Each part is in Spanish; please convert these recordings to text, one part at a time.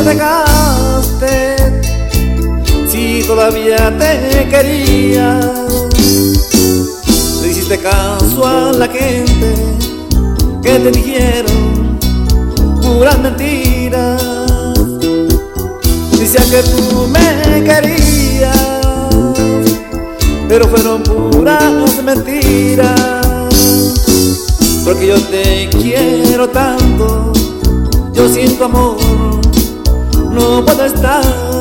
dejaste si todavía te quería? Le hiciste caso a la gente que te dijeron puras mentiras. Decía que tú me querías, pero fueron puras mentiras. Porque yo te quiero tanto, yo sin tu amor no puedo estar.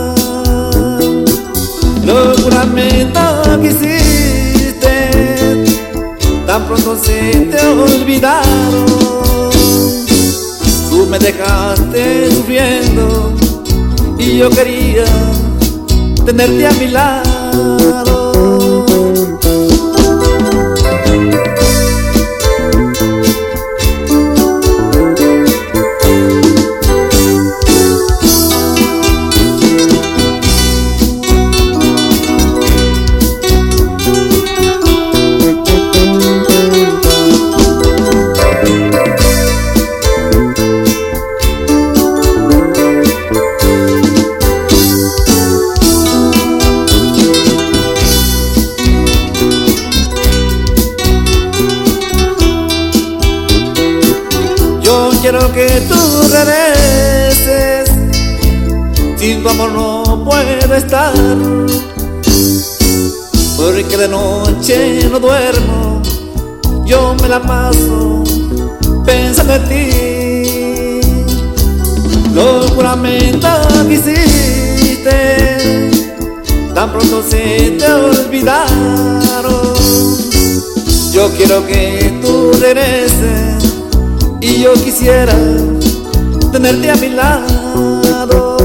Los juramentos que hiciste tan pronto se te olvidaron. Tú me dejaste sufriendo y yo quería tenerte a mi lado. Quiero que tú regreses, sin tu amor no puedo estar. Porque de noche no duermo, yo me la paso pensando en ti. Los juramentos que hiciste tan pronto se te olvidaron. Yo quiero que tú regreses y yo quisiera tenerte a mi lado.